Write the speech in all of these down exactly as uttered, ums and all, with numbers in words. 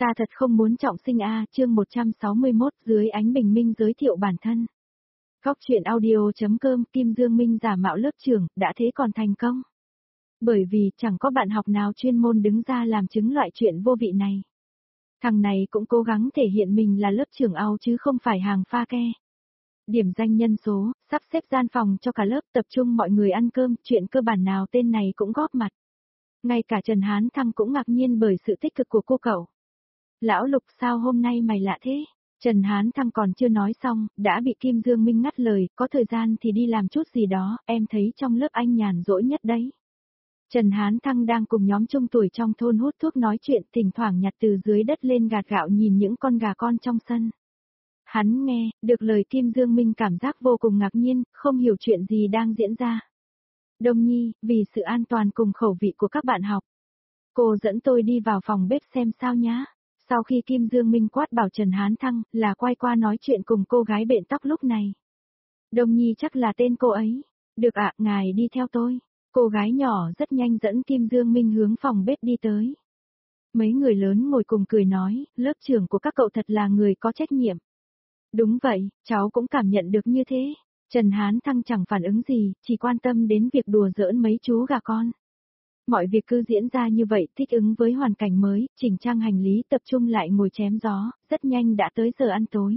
Ta thật không muốn trọng sinh a, chương một trăm sáu mươi mốt, dưới ánh bình minh giới thiệu bản thân. Góc truyện audio.com, Kim Dương Minh giả mạo lớp trưởng, đã thế còn thành công. Bởi vì chẳng có bạn học nào chuyên môn đứng ra làm chứng loại chuyện vô vị này. Thằng này cũng cố gắng thể hiện mình là lớp trưởng ao chứ không phải hàng pha ke. Điểm danh nhân số, sắp xếp gian phòng cho cả lớp, tập trung mọi người ăn cơm, chuyện cơ bản nào tên này cũng góp mặt. Ngay cả Trần Hán Thăng cũng ngạc nhiên bởi sự tích cực của cô cậu. Lão Lục, sao hôm nay mày lạ thế? Trần Hán Thăng còn chưa nói xong, đã bị Kim Dương Minh ngắt lời, có thời gian thì đi làm chút gì đó, em thấy trong lớp anh nhàn rỗi nhất đấy. Trần Hán Thăng đang cùng nhóm trung tuổi trong thôn hút thuốc nói chuyện, thỉnh thoảng nhặt từ dưới đất lên gạt gạo nhìn những con gà con trong sân. Hắn nghe, được lời Kim Dương Minh cảm giác vô cùng ngạc nhiên, không hiểu chuyện gì đang diễn ra. Đông Nhi, vì sự an toàn cùng khẩu vị của các bạn học, cô dẫn tôi đi vào phòng bếp xem sao nhá. Sau khi Kim Dương Minh quát bảo Trần Hán Thăng là quay qua nói chuyện cùng cô gái bện tóc lúc này. Đông Nhi chắc là tên cô ấy. Được ạ, ngài đi theo tôi. Cô gái nhỏ rất nhanh dẫn Kim Dương Minh hướng phòng bếp đi tới. Mấy người lớn ngồi cùng cười nói, lớp trưởng của các cậu thật là người có trách nhiệm. Đúng vậy, cháu cũng cảm nhận được như thế. Trần Hán Thăng chẳng phản ứng gì, chỉ quan tâm đến việc đùa giỡn mấy chú gà con. Mọi việc cứ diễn ra như vậy, thích ứng với hoàn cảnh mới, chỉnh trang hành lý, tập trung lại ngồi chém gió, rất nhanh đã tới giờ ăn tối.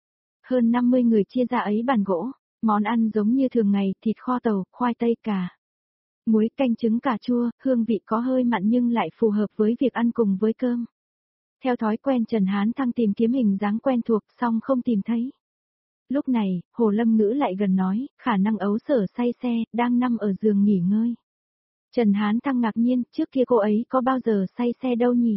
Hơn năm mươi người chia ra ấy bàn gỗ, món ăn giống như thường ngày, thịt kho tàu, khoai tây cà, muối, canh trứng cà chua, hương vị có hơi mặn nhưng lại phù hợp với việc ăn cùng với cơm. Theo thói quen Trần Hán Thăng tìm kiếm hình dáng quen thuộc, xong không tìm thấy. Lúc này, Hồ Lâm Ngữ lại gần nói, khả năng Ấu Sở say xe, đang nằm ở giường nghỉ ngơi. Trần Hán Thăng ngạc nhiên, trước kia cô ấy có bao giờ say xe đâu nhỉ?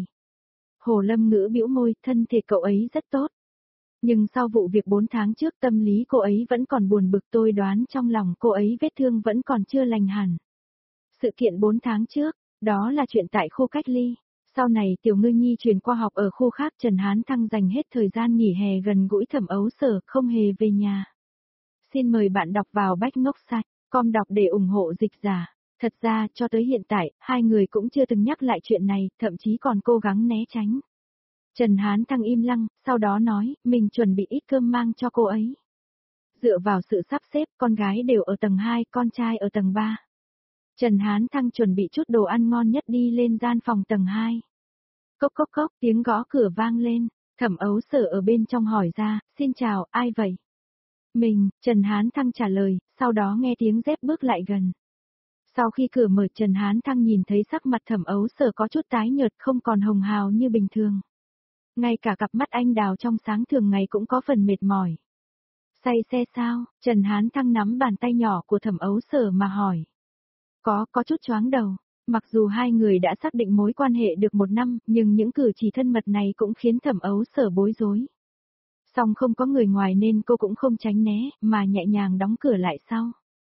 Hồ Lâm Ngữ bĩu môi, thân thể cậu ấy rất tốt. Nhưng sau vụ việc bốn tháng trước tâm lý cô ấy vẫn còn buồn bực, tôi đoán trong lòng cô ấy vết thương vẫn còn chưa lành hẳn. Sự kiện bốn tháng trước, đó là chuyện tại khu cách ly. Sau này Tiểu Ngư Nhi chuyển qua học ở khu khác, Trần Hán Thăng dành hết thời gian nghỉ hè gần gũi Thẩm Ấu Sở, không hề về nhà. Xin mời bạn đọc vào Bách Ngốc Site, com đọc để ủng hộ dịch giả. Thật ra, cho tới hiện tại, hai người cũng chưa từng nhắc lại chuyện này, thậm chí còn cố gắng né tránh. Trần Hán Thăng im lặng, sau đó nói, mình chuẩn bị ít cơm mang cho cô ấy. Dựa vào sự sắp xếp, con gái đều ở tầng hai, con trai ở tầng ba. Trần Hán Thăng chuẩn bị chút đồ ăn ngon nhất đi lên gian phòng tầng hai. Cốc cốc cốc, tiếng gõ cửa vang lên, Thẩm Ấu Sở ở bên trong hỏi ra, xin chào, ai vậy? Mình, Trần Hán Thăng trả lời, sau đó nghe tiếng dép bước lại gần. Sau khi cửa mở, Trần Hán Thăng nhìn thấy sắc mặt Thẩm Ấu Sở có chút tái nhợt, không còn hồng hào như bình thường. Ngay cả cặp mắt anh đào trong sáng thường ngày cũng có phần mệt mỏi. Say xe sao? Trần Hán Thăng nắm bàn tay nhỏ của Thẩm Ấu Sở mà hỏi. Có, có chút choáng đầu. Mặc dù hai người đã xác định mối quan hệ được một năm, nhưng những cử chỉ thân mật này cũng khiến Thẩm Ấu Sở bối rối. Song không có người ngoài nên cô cũng không tránh né, mà nhẹ nhàng đóng cửa lại sau.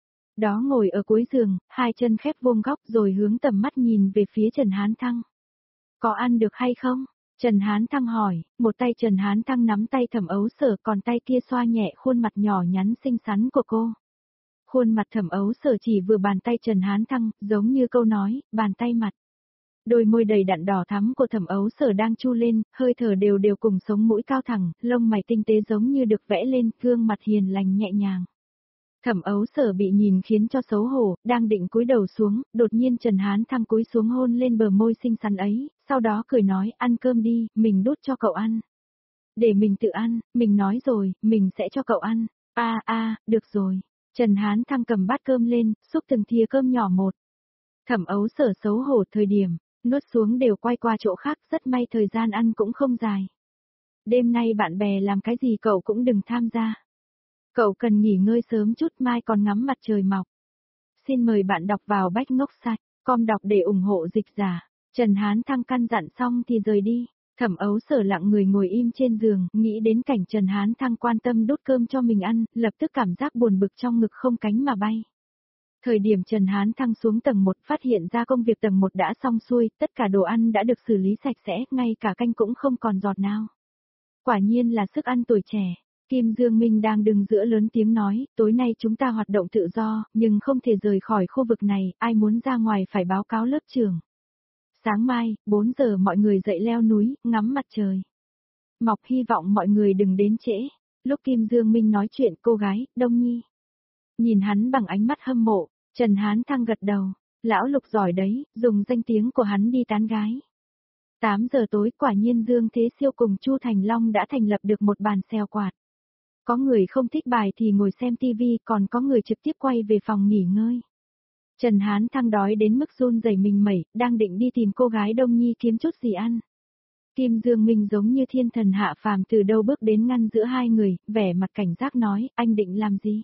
Đó ngồi ở cuối giường, hai chân khép vuông góc rồi hướng tầm mắt nhìn về phía Trần Hán Thăng. Có ăn được hay không? Trần Hán Thăng hỏi, một tay Trần Hán Thăng nắm tay Thẩm Ấu Sở, còn tay kia xoa nhẹ khuôn mặt nhỏ nhắn xinh xắn của cô. Khuôn mặt Thẩm Ấu Sở chỉ vừa bàn tay Trần Hán Thăng, giống như câu nói, bàn tay mặt. Đôi môi đầy đặn đỏ thắm của Thẩm Ấu Sở đang chu lên, hơi thở đều đều cùng sống mũi cao thẳng, lông mày tinh tế giống như được vẽ lên, gương mặt hiền lành nhẹ nhàng. Thẩm Ấu Sở bị nhìn khiến cho xấu hổ, đang định cúi đầu xuống, đột nhiên Trần Hán Thăng cúi xuống hôn lên bờ môi xinh xắn ấy, sau đó cười nói, ăn cơm đi, mình đút cho cậu ăn. Để mình tự ăn, mình nói rồi, mình sẽ cho cậu ăn. A a, được rồi. Trần Hán Thăng cầm bát cơm lên, xúc từng thìa cơm nhỏ một. Thẩm Ấu Sở xấu hổ thời điểm, nuốt xuống đều quay qua chỗ khác, rất may thời gian ăn cũng không dài. Đêm nay bạn bè làm cái gì cậu cũng đừng tham gia. Cậu cần nghỉ ngơi sớm chút, mai còn ngắm mặt trời mọc. Xin mời bạn đọc vào Bách Ngốc Site, com đọc để ủng hộ dịch giả. Trần Hán Thăng căn dặn xong thì rời đi. Thẩm Ấu Sở lặng người ngồi im trên giường, nghĩ đến cảnh Trần Hán Thăng quan tâm đút cơm cho mình ăn, lập tức cảm giác buồn bực trong ngực không cánh mà bay. Thời điểm Trần Hán Thăng xuống tầng một, phát hiện ra công việc tầng một đã xong xuôi, tất cả đồ ăn đã được xử lý sạch sẽ, ngay cả canh cũng không còn giọt nào. Quả nhiên là sức ăn tuổi trẻ. Kim Dương Minh đang đứng giữa lớn tiếng nói, tối nay chúng ta hoạt động tự do, nhưng không thể rời khỏi khu vực này, ai muốn ra ngoài phải báo cáo lớp trưởng. Sáng mai, bốn giờ mọi người dậy leo núi, ngắm mặt trời. Mọc hy vọng mọi người đừng đến trễ. Lúc Kim Dương Minh nói chuyện cô gái, Đông Nhi. Nhìn hắn bằng ánh mắt hâm mộ, Trần Hán Thăng gật đầu. Lão Lục giỏi đấy, dùng danh tiếng của hắn đi tán gái. tám giờ tối quả nhiên Dương Thế Siêu cùng Chu Thành Long đã thành lập được một bàn xèo quạt. Có người không thích bài thì ngồi xem tivi, còn có người trực tiếp quay về phòng nghỉ ngơi. Trần Hán Thăng đói đến mức run rẩy mình mẩy, đang định đi tìm cô gái Đông Nhi kiếm chút gì ăn. Kim Dương Minh giống như thiên thần hạ phàm từ đâu bước đến ngăn giữa hai người, vẻ mặt cảnh giác nói, anh định làm gì?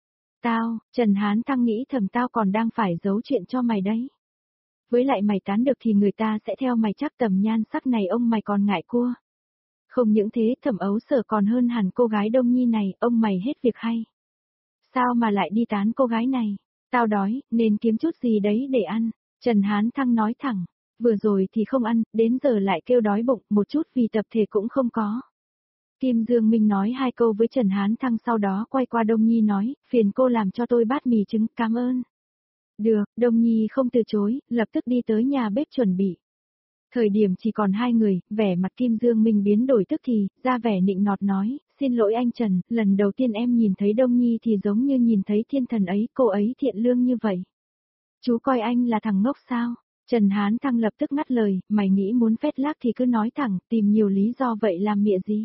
Tao, Trần Hán Thăng nghĩ thầm tao còn đang phải giấu chuyện cho mày đấy. Với lại mày tán được thì người ta sẽ theo mày chắc tầm nhan sắc này ông mày còn ngại cua. Không những thế Thẩm Ấu Sở còn hơn hẳn cô gái Đông Nhi này, ông mày hết việc hay. Sao mà lại đi tán cô gái này? Tao đói, nên kiếm chút gì đấy để ăn. Trần Hán Thăng nói thẳng, vừa rồi thì không ăn, đến giờ lại kêu đói bụng, một chút vì tập thể cũng không có. Kim Dương Minh nói hai câu với Trần Hán Thăng sau đó quay qua Đông Nhi nói, phiền cô làm cho tôi bát mì trứng, cảm ơn. Được, Đông Nhi không từ chối, lập tức đi tới nhà bếp chuẩn bị. Thời điểm chỉ còn hai người, vẻ mặt Kim Dương Minh biến đổi tức thì, ra vẻ nịnh nọt nói, xin lỗi anh Trần, lần đầu tiên em nhìn thấy Đông Nhi thì giống như nhìn thấy thiên thần ấy, cô ấy thiện lương như vậy. Chú coi anh là thằng ngốc sao? Trần Hán Thăng lập tức ngắt lời, mày nghĩ muốn phét lác thì cứ nói thẳng, tìm nhiều lý do vậy làm mịa gì?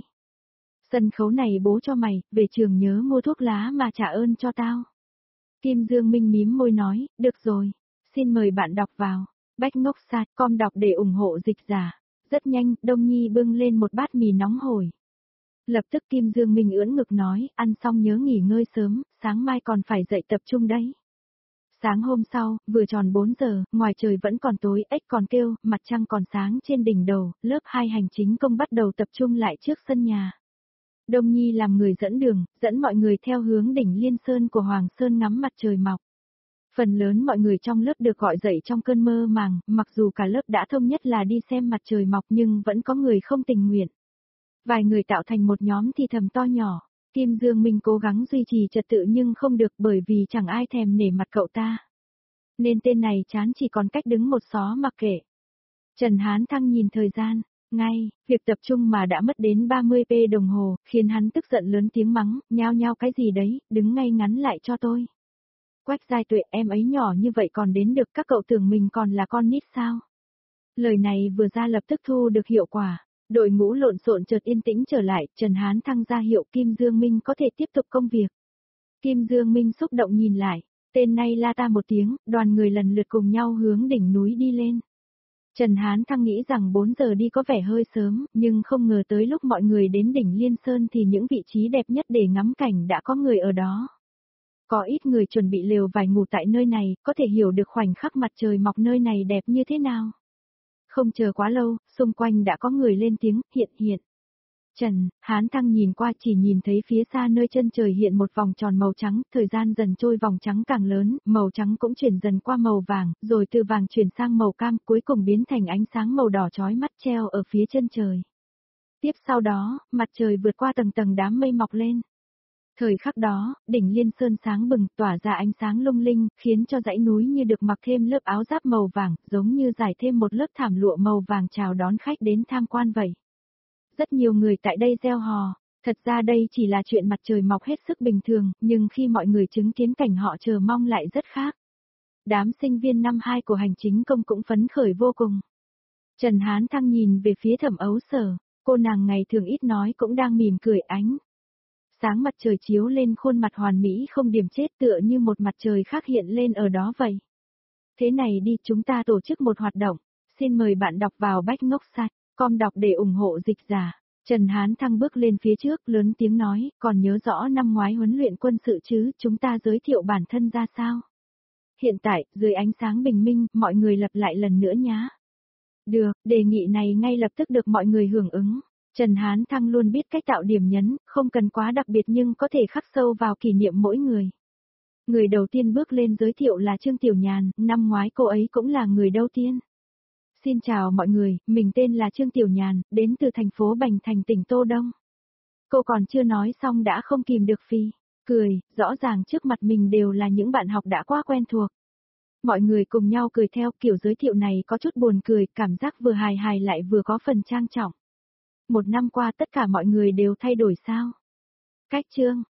Sân khấu này bố cho mày, về trường nhớ mua thuốc lá mà trả ơn cho tao. Kim Dương Minh mím môi nói, được rồi, xin mời bạn đọc vào. Bách ngốc sạch, com đọc để ủng hộ dịch giả. Rất nhanh, Đông Nhi bưng lên một bát mì nóng hổi. Lập tức Kim Dương Minh ưỡn ngực nói, ăn xong nhớ nghỉ ngơi sớm, sáng mai còn phải dậy tập trung đấy. Sáng hôm sau, vừa tròn bốn giờ, ngoài trời vẫn còn tối, ếch còn kêu, mặt trăng còn sáng trên đỉnh đầu, lớp hai hành chính công bắt đầu tập trung lại trước sân nhà. Đông Nhi làm người dẫn đường, dẫn mọi người theo hướng đỉnh Liên Sơn của Hoàng Sơn ngắm mặt trời mọc. Phần lớn mọi người trong lớp được gọi dậy trong cơn mơ màng, mặc dù cả lớp đã thông nhất là đi xem mặt trời mọc nhưng vẫn có người không tình nguyện. Vài người tạo thành một nhóm thì thầm to nhỏ, Kim Dương Minh cố gắng duy trì trật tự nhưng không được bởi vì chẳng ai thèm nể mặt cậu ta. Nên tên này chán chỉ còn cách đứng một xó mặc kệ. Trần Hán Thăng nhìn thời gian, ngay, việc tập trung mà đã mất đến ba mươi phút đồng hồ, khiến hắn tức giận lớn tiếng mắng, nhao nhao cái gì đấy, đứng ngay ngắn lại cho tôi. Quách Giai Tuệ, em ấy nhỏ như vậy còn đến được, các cậu tưởng mình còn là con nít sao? Lời này vừa ra lập tức thu được hiệu quả, đội ngũ lộn xộn chợt yên tĩnh trở lại, Trần Hán Thăng ra hiệu Kim Dương Minh có thể tiếp tục công việc. Kim Dương Minh xúc động nhìn lại, tên này la ta một tiếng, đoàn người lần lượt cùng nhau hướng đỉnh núi đi lên. Trần Hán Thăng nghĩ rằng bốn giờ đi có vẻ hơi sớm, nhưng không ngờ tới lúc mọi người đến đỉnh Liên Sơn thì những vị trí đẹp nhất để ngắm cảnh đã có người ở đó. Có ít người chuẩn bị lều vải ngủ tại nơi này, có thể hiểu được khoảnh khắc mặt trời mọc nơi này đẹp như thế nào. Không chờ quá lâu, xung quanh đã có người lên tiếng, hiện hiện. Trần, Hán Thăng nhìn qua chỉ nhìn thấy phía xa nơi chân trời hiện một vòng tròn màu trắng, thời gian dần trôi vòng trắng càng lớn, màu trắng cũng chuyển dần qua màu vàng, rồi từ vàng chuyển sang màu cam, cuối cùng biến thành ánh sáng màu đỏ chói mắt treo ở phía chân trời. Tiếp sau đó, mặt trời vượt qua tầng tầng đám mây mọc lên. Thời khắc đó, đỉnh Liên Sơn sáng bừng, tỏa ra ánh sáng lung linh, khiến cho dãy núi như được mặc thêm lớp áo giáp màu vàng, giống như trải thêm một lớp thảm lụa màu vàng chào đón khách đến tham quan vậy. Rất nhiều người tại đây reo hò, thật ra đây chỉ là chuyện mặt trời mọc hết sức bình thường, nhưng khi mọi người chứng kiến cảnh họ chờ mong lại rất khác. Đám sinh viên năm hai của hành chính công cũng phấn khởi vô cùng. Trần Hán Thăng nhìn về phía Thẩm Ấu Sở, cô nàng ngày thường ít nói cũng đang mỉm cười ánh. Sáng mặt trời chiếu lên khuôn mặt hoàn mỹ không điểm chết tựa như một mặt trời khác hiện lên ở đó vậy. Thế này đi, chúng ta tổ chức một hoạt động, xin mời bạn đọc vào Bách Ngốc Sạch, com đọc để ủng hộ dịch giả. Trần Hán Thăng bước lên phía trước lớn tiếng nói, còn nhớ rõ năm ngoái huấn luyện quân sự chứ, chúng ta giới thiệu bản thân ra sao? Hiện tại, dưới ánh sáng bình minh, mọi người lặp lại lần nữa nhá. Được, đề nghị này ngay lập tức được mọi người hưởng ứng. Trần Hán Thăng luôn biết cách tạo điểm nhấn, không cần quá đặc biệt nhưng có thể khắc sâu vào kỷ niệm mỗi người. Người đầu tiên bước lên giới thiệu là Trương Tiểu Nhàn, năm ngoái cô ấy cũng là người đầu tiên. Xin chào mọi người, mình tên là Trương Tiểu Nhàn, đến từ thành phố Bành Thành tỉnh Tô Đông. Cô còn chưa nói xong đã không kìm được phì cười, rõ ràng trước mặt mình đều là những bạn học đã quá quen thuộc. Mọi người cùng nhau cười theo, kiểu giới thiệu này có chút buồn cười, cảm giác vừa hài hài lại vừa có phần trang trọng. Một năm qua tất cả mọi người đều thay đổi sao? Cách chương